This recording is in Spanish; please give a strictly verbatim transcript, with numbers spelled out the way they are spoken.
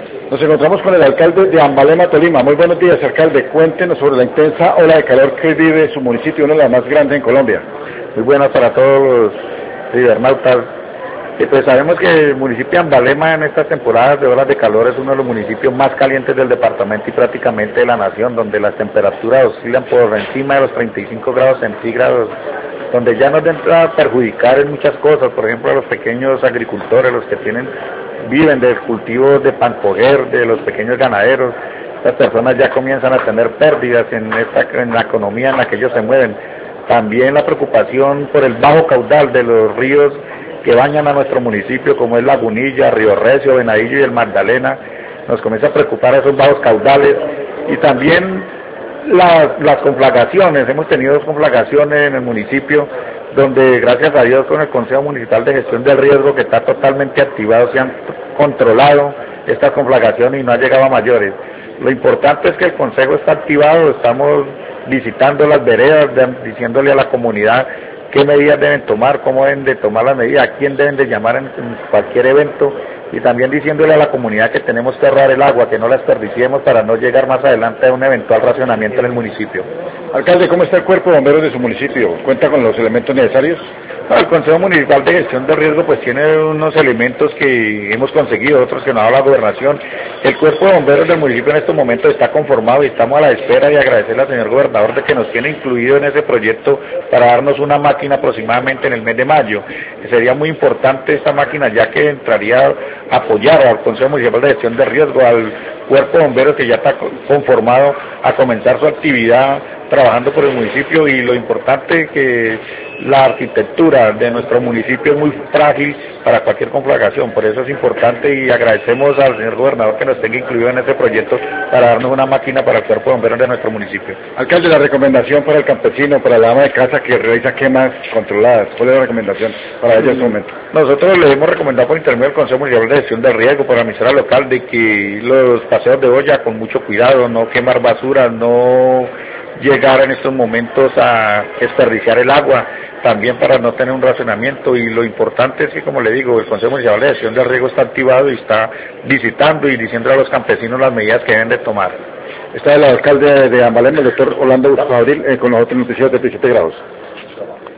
Nos encontramos con el alcalde de Ambalema, Tolima. Muy buenos días, alcalde. Cuéntenos sobre la intensa ola de calor que vive su municipio, una de las más grandes en Colombia. Muy buenas para todos los cibernautas. Y pues sabemos que el municipio de Ambalema en estas temporadas de olas de calor es uno de los municipios más calientes del departamento y prácticamente de la nación, donde las temperaturas oscilan por encima de los treinta y cinco grados centígrados, donde ya nos entra a perjudicar en muchas cosas, por ejemplo a los pequeños agricultores, los que tienen viven del cultivo de pancoger, de los pequeños ganaderos. Estas personas ya comienzan a tener pérdidas en, esta, en la economía en la que ellos se mueven. También la preocupación por el bajo caudal de los ríos que bañan a nuestro municipio, como es Lagunilla, Río Recio, Venadillo y el Magdalena, nos comienza a preocupar esos bajos caudales. Y también las, las conflagraciones, hemos tenido dos conflagraciones en el municipio, donde gracias a Dios con el Consejo Municipal de Gestión del Riesgo, que está totalmente activado, se han controlado estas conflagraciones y no ha llegado a mayores. Lo importante es que el Consejo está activado, estamos visitando las veredas, de, diciéndole a la comunidad qué medidas deben tomar, cómo deben de tomar las medidas, a quién deben de llamar en, en cualquier evento, y también diciéndole a la comunidad que tenemos que ahorrar el agua, que no la desperdiciemos para no llegar más adelante a un eventual racionamiento en el municipio. Alcalde, ¿cómo está el cuerpo de bomberos de su municipio? ¿Cuenta con los elementos necesarios? No, el Consejo Municipal de Gestión de Riesgo pues tiene unos elementos que hemos conseguido, otros que nos ha dado la gobernación. El cuerpo de bomberos del municipio en estos momentos está conformado y estamos a la espera de agradecerle al señor gobernador de que nos tiene incluido en ese proyecto para darnos una máquina aproximadamente en el mes de mayo. Sería muy importante esta máquina, ya que entraría a apoyar al Consejo Municipal de Gestión de Riesgo, al cuerpo de bomberos que ya está conformado a comenzar su actividad trabajando por el municipio. Y lo importante es que la arquitectura de nuestro municipio es muy frágil para cualquier conflagración, por eso es importante y agradecemos al señor gobernador que nos tenga incluido en este proyecto para darnos una máquina para el cuerpo de bomberos de nuestro municipio. Alcalde, la recomendación para el campesino, para la ama de casa que realiza quemas controladas, ¿cuál es la recomendación para ellos en este momento? Nosotros les hemos recomendado por intermedio del Consejo Municipal de Gestión del Riesgo, por la emisora local, de que los paseos de olla con mucho cuidado, no quemar basura, no llegar en estos momentos a desperdiciar el agua, también para no tener un racionamiento. Y lo importante es que, como le digo, el Consejo Municipal de Gestión del Riesgo está activado y está visitando y diciendo a los campesinos las medidas que deben de tomar. Está el alcalde de Ambalema, el doctor Orlando Fabril, eh, con los otros noticiarios de diecisiete grados.